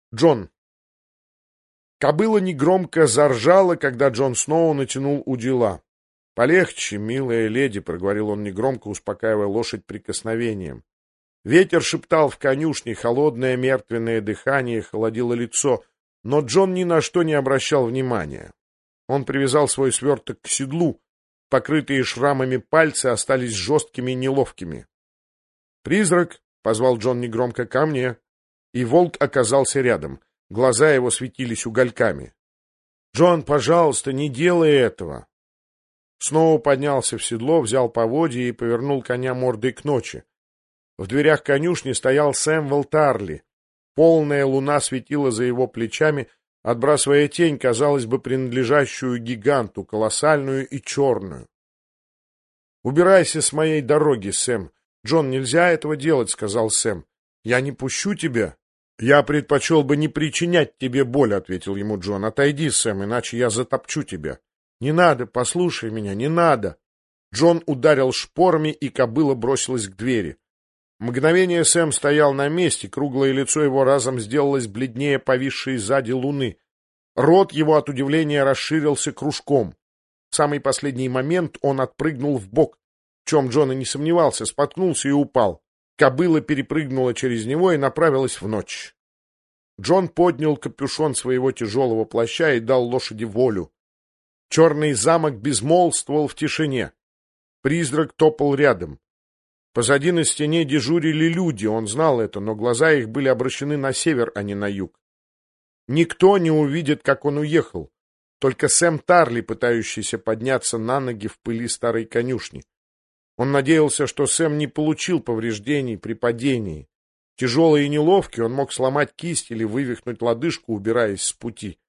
Джон. Кобыла негромко заржала, когда Джон снова натянул удила. «Полегче, милая леди», — проговорил он негромко, успокаивая лошадь прикосновением. Ветер шептал в конюшне, холодное мертвенное дыхание холодило лицо, но Джон ни на что не обращал внимания. Он привязал свой сверток к седлу, покрытые шрамами пальцы остались жесткими и неловкими. «Призрак», — позвал Джон негромко, — «ко мне». И волк оказался рядом. Глаза его светились угольками. «Джон, пожалуйста, не делай этого!» Снова поднялся в седло, взял поводья и повернул коня мордой к ночи. В дверях конюшни стоял Сэмюэл Тарли. Полная луна светила за его плечами, отбрасывая тень, казалось бы, принадлежащую гиганту, колоссальную и черную. «Убирайся с моей дороги, Сэм. Джон, нельзя этого делать», — сказал Сэм. «Я не пущу тебя». «Я предпочел бы не причинять тебе боль», — ответил ему Джон. «Отойди, Сэм, иначе я затопчу тебя». «Не надо, послушай меня, не надо». Джон ударил шпорами, и кобыла бросилась к двери. Мгновение Сэм стоял на месте, круглое лицо его разом сделалось бледнее повисшей сзади луны. Рот его от удивления расширился кружком. В самый последний момент он отпрыгнул вбок, в чем Джон и не сомневался, споткнулся и упал. Кобыла перепрыгнула через него и направилась в ночь. Джон поднял капюшон своего тяжелого плаща и дал лошади волю. Черный замок безмолвствовал в тишине. Призрак топал рядом. Позади на стене дежурили люди, он знал это, но глаза их были обращены на север, а не на юг. Никто не увидит, как он уехал, только Сэм Тарли, пытающийся подняться на ноги в пыли старой конюшни. Он надеялся, что Сэм не получил повреждений при падении. Тяжелый и неловкий, он мог сломать кисть или вывихнуть лодыжку, убираясь с пути.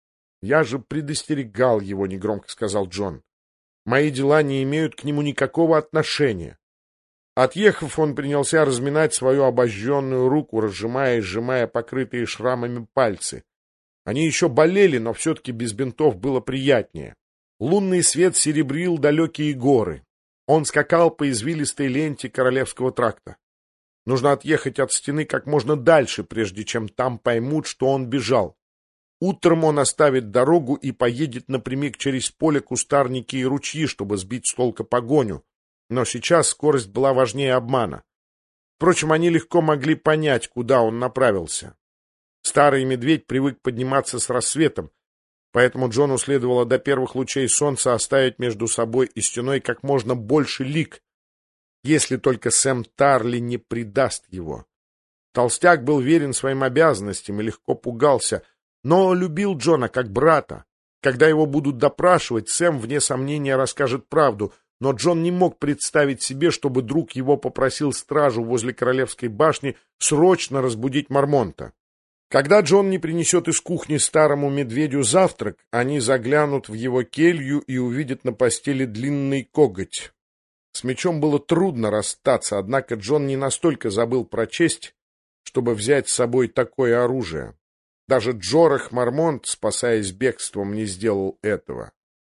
«Я же предостерегал его», — негромко сказал Джон. «Мои дела не имеют к нему никакого отношения». Отъехав, он принялся разминать свою обожженную руку, разжимая и сжимая покрытые шрамами пальцы. Они еще болели, но все-таки без бинтов было приятнее. Лунный свет серебрил далекие горы. Он скакал по извилистой ленте Королевского тракта. Нужно отъехать от стены как можно дальше, прежде чем там поймут, что он бежал. Утром он оставит дорогу и поедет напрямик через поле, кустарники и ручьи, чтобы сбить с толка погоню. Но сейчас скорость была важнее обмана. Впрочем, они легко могли понять, куда он направился. Старый медведь привык подниматься с рассветом, поэтому Джону следовало до первых лучей солнца оставить между собой и стеной как можно больше лиг, если только Сэм Тарли не предаст его. Толстяк был верен своим обязанностям и легко пугался, но любил Джона как брата. Когда его будут допрашивать, Сэм, вне сомнения, расскажет правду, но Джон не мог представить себе, чтобы друг его попросил стражу возле Королевской башни срочно разбудить Мормонта. Когда Джон не принесет из кухни старому медведю завтрак, они заглянут в его келью и увидят на постели длинный коготь. С мечом было трудно расстаться, однако Джон не настолько забыл про честь, чтобы взять с собой такое оружие. Даже Джорах Мормонт, спасаясь бегством, не сделал этого.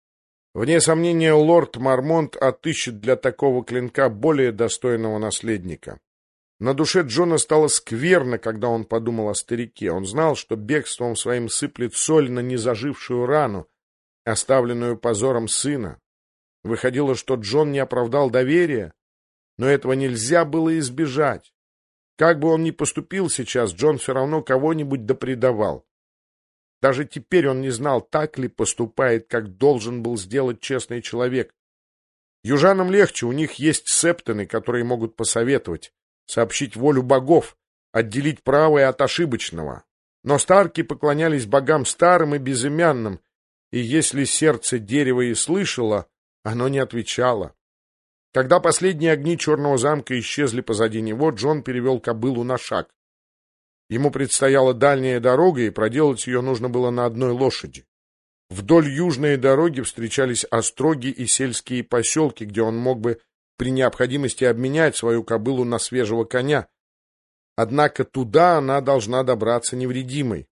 Вне сомнения, лорд Мормонт отыщет для такого клинка более достойного наследника. На душе Джона стало скверно, когда он подумал о старике. Он знал, что бегством своим сыплет соль на незажившую рану, оставленную позором сына. Выходило, что Джон не оправдал доверия, но этого нельзя было избежать. Как бы он ни поступил сейчас, Джон все равно кого-нибудь допредавал. Даже теперь он не знал, так ли поступает, как должен был сделать честный человек. Южанам легче, у них есть септоны, которые могут посоветовать, сообщить волю богов, отделить правое от ошибочного. Но старки поклонялись богам старым и безымянным, и если сердце дерева и слышало, оно не отвечало. Когда последние огни Черного замка исчезли позади него, Джон перевел кобылу на шаг. Ему предстояла дальняя дорога, и проделать ее нужно было на одной лошади. Вдоль южной дороги встречались остроги и сельские поселки, где он мог бы при необходимости обменять свою кобылу на свежего коня. Однако туда она должна добраться невредимой.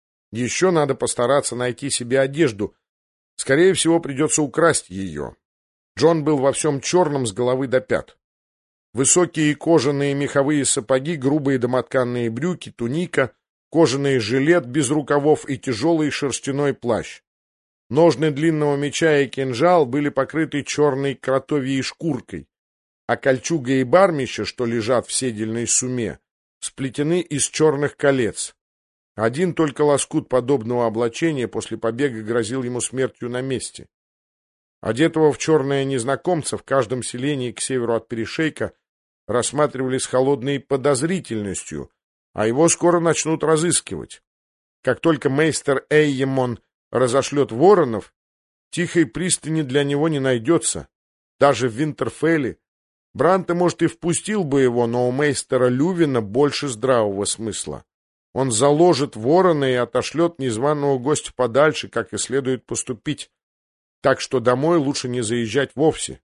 Еще надо постараться найти себе одежду. Скорее всего, придется украсть ее. Джон был во всем черном с головы до пят. Высокие кожаные меховые сапоги, грубые домотканные брюки, туника, кожаный жилет без рукавов и тяжелый шерстяной плащ. Ножны длинного меча и кинжал были покрыты черной кротовьей шкуркой, а кольчуга и бармище, что лежат в седельной суме, сплетены из черных колец. Один только лоскут подобного облачения после побега грозил ему смертью на месте. Одетого в черное незнакомца в каждом селении к северу от перешейка рассматривали с холодной подозрительностью, а его скоро начнут разыскивать. Как только мейстер Эйемон разошлет воронов, тихой пристани для него не найдется. Даже в Винтерфелле Бранте, может, и впустил бы его, но у мейстера Лювина больше здравого смысла. Он заложит ворона и отошлет незваного гостя подальше, как и следует поступить. Так что домой лучше не заезжать вовсе.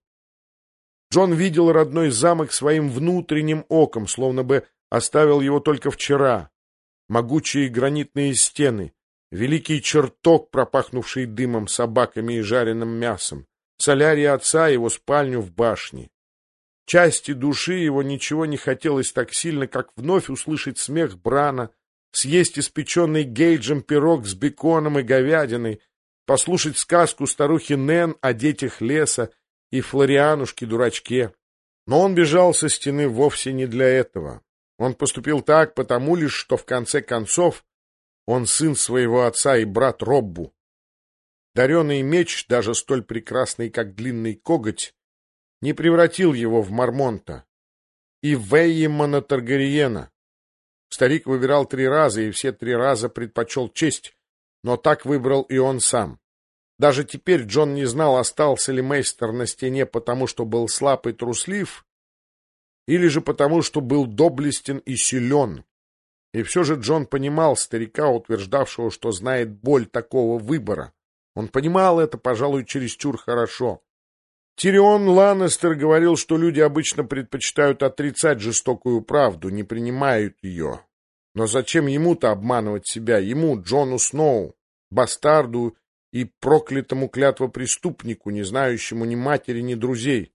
Джон видел родной замок своим внутренним оком, словно бы оставил его только вчера. Могучие гранитные стены, великий чертог, пропахнувший дымом, собаками и жареным мясом, солярий отца, его спальню в башне. Части души его ничего не хотелось так сильно, как вновь услышать смех Брана, съесть испеченный Гейджем пирог с беконом и говядиной, послушать сказку старухи Нэн о детях леса и Флорианушке-дурачке. Но он бежал со стены вовсе не для этого. Он поступил так потому лишь, что в конце концов он сын своего отца и брат Роббу. Дареный меч, даже столь прекрасный, как длинный коготь, не превратил его в Мармонта и в Эйемона Таргариена. Старик выбирал 3 раза, и все 3 раза предпочел честь, но так выбрал и он сам. Даже теперь Джон не знал, остался ли мейстер на стене потому, что был слаб и труслив, или же потому, что был доблестен и силен. И все же Джон понимал старика, утверждавшего, что знает боль такого выбора. Он понимал это, пожалуй, чересчур хорошо. Тирион Ланнестер говорил, что люди обычно предпочитают отрицать жестокую правду, не принимают ее. Но зачем ему-то обманывать себя, ему, Джону Сноу, бастарду и проклятому клятвопреступнику, не знающему ни матери, ни друзей?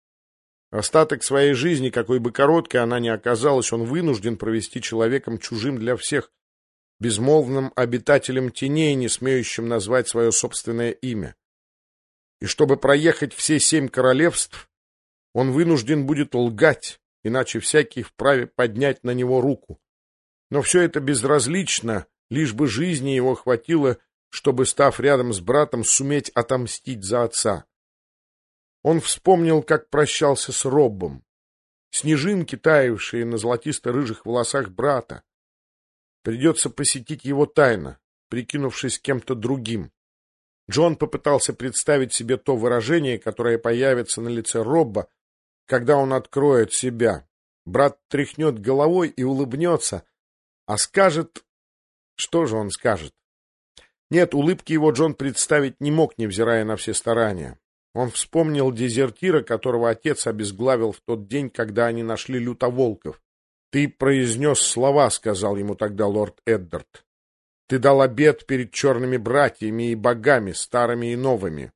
Остаток своей жизни, какой бы короткой она ни оказалась, он вынужден провести человеком чужим для всех, безмолвным обитателем теней, не смеющим назвать свое собственное имя. И чтобы проехать все 7 королевств, он вынужден будет лгать, иначе всякий вправе поднять на него руку. Но все это безразлично, лишь бы жизни его хватило, чтобы, став рядом с братом, суметь отомстить за отца. Он вспомнил, как прощался с Роббом. Снежинки, таявшие на золотисто-рыжих волосах брата. Придется посетить его тайно, прикинувшись кем-то другим. Джон попытался представить себе то выражение, которое появится на лице Робба, когда он откроет себя. Брат тряхнет головой и улыбнется, а скажет... Что же он скажет? Нет, улыбки его Джон представить не мог, невзирая на все старания. Он вспомнил дезертира, которого отец обезглавил в тот день, когда они нашли лютоволков. «Ты произнес слова», — сказал ему тогда лорд Эддард. «Ты дал обет перед черными братьями и богами, старыми и новыми».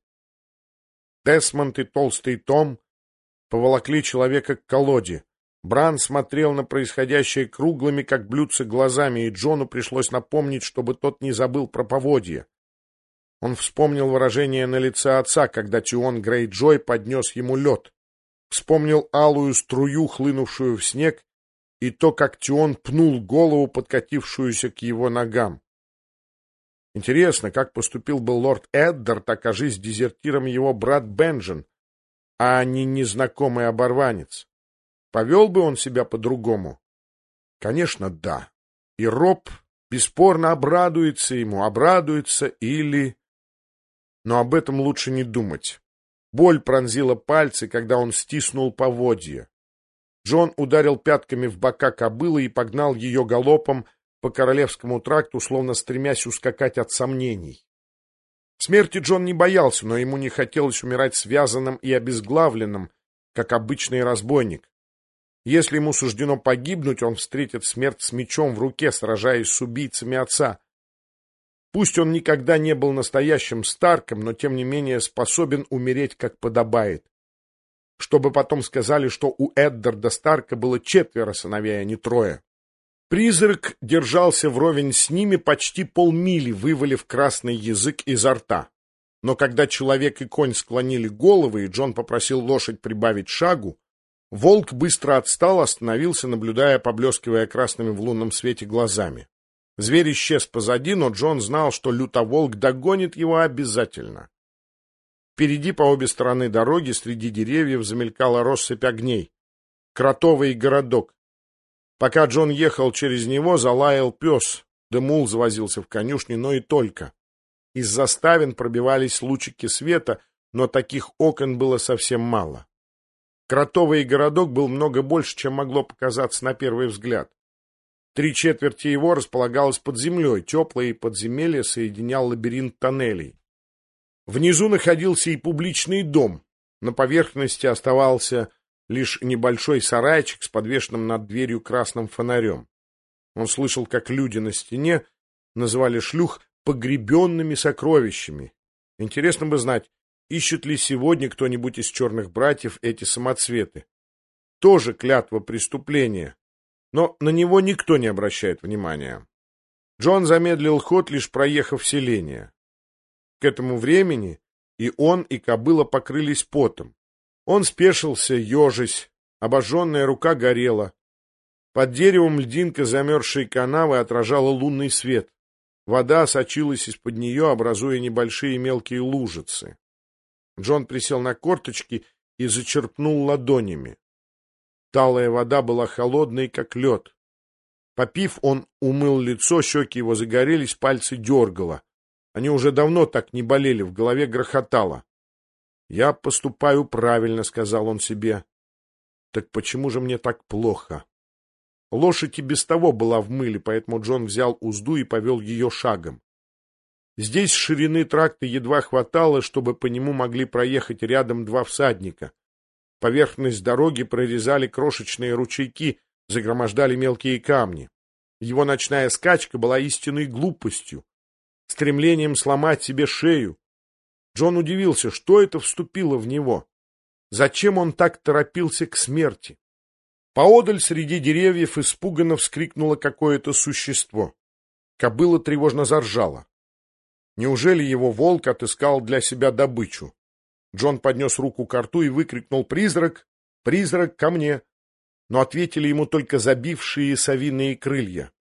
Десмонд и толстый Том поволокли человека к колоде. Бран смотрел на происходящее круглыми, как блюдце, глазами, и Джону пришлось напомнить, чтобы тот не забыл про поводья. Он вспомнил выражение на лице отца, когда Тион Грейджой поднес ему лед. Вспомнил алую струю, хлынувшую в снег, и то, как Тион пнул голову, подкатившуюся к его ногам. Интересно, как поступил бы лорд Эддард, окажись дезертиром его брат Бенджен, а не незнакомый оборванец. Повел бы он себя по-другому? Конечно, да. И Роб бесспорно обрадуется ему, обрадуется или... Но об этом лучше не думать. Боль пронзила пальцы, когда он стиснул поводья. Джон ударил пятками в бока кобылы и погнал ее галопом по Королевскому тракту, словно стремясь ускакать от сомнений. Смерти Джон не боялся, но ему не хотелось умирать связанным и обезглавленным, как обычный разбойник. Если ему суждено погибнуть, он встретит смерть с мечом в руке, сражаясь с убийцами отца. Пусть он никогда не был настоящим Старком, но тем не менее способен умереть, как подобает. Чтобы потом сказали, что у Эддарда Старка было 4 сыновей, а не 3. Призрак держался вровень с ними почти полмили, вывалив красный язык изо рта. Но когда человек и конь склонили головы, и Джон попросил лошадь прибавить шагу, волк быстро отстал, остановился, наблюдая, поблескивая красными в лунном свете глазами. Зверь исчез позади, но Джон знал, что лютоволк догонит его обязательно. Впереди по обе стороны дороги среди деревьев замелькала россыпь огней. Кротовый городок. Пока Джон ехал через него, залаял пес. Демул завозился в конюшне, но и только. Из заставин пробивались лучики света, но таких окон было совсем мало. Кротовый городок был много больше, чем могло показаться на первый взгляд. 3/4 его располагалось под землей, теплое подземелье соединял лабиринт тоннелей. Внизу находился и публичный дом. На поверхности оставался лишь небольшой сарайчик с подвешенным над дверью красным фонарем. Он слышал, как люди на стене называли шлюх погребенными сокровищами. Интересно бы знать, ищет ли сегодня кто-нибудь из черных братьев эти самоцветы. Тоже клятва преступления, но на него никто не обращает внимания. Джон замедлил ход, лишь проехав селение. К этому времени и он, и кобыла покрылись потом. Он спешился, ежась, обожженная рука горела. Под деревом льдинка замерзшей канавы отражала лунный свет. Вода сочилась из-под нее, образуя небольшие мелкие лужицы. Джон присел на корточки и зачерпнул ладонями. Талая вода была холодной, как лед. Попив, он умыл лицо, щеки его загорелись, пальцы дергало. Они уже давно так не болели, в голове грохотало. «Я поступаю правильно», — сказал он себе. «Так почему же мне так плохо?» Лошадь и без того была в мыле, поэтому Джон взял узду и повел ее шагом. Здесь ширины тракта едва хватало, чтобы по нему могли проехать рядом два всадника. Поверхность дороги прорезали крошечные ручейки, загромождали мелкие камни. Его ночная скачка была истинной глупостью, стремлением сломать себе шею. Джон удивился, что это вступило в него. Зачем он так торопился к смерти? Поодаль среди деревьев испуганно вскрикнуло какое-то существо. Кобыла тревожно заржала. Неужели его волк отыскал для себя добычу? Джон поднес руку к рту и выкрикнул: «Призрак! Призрак, ко мне!» Но ответили ему только забившие совиные крылья.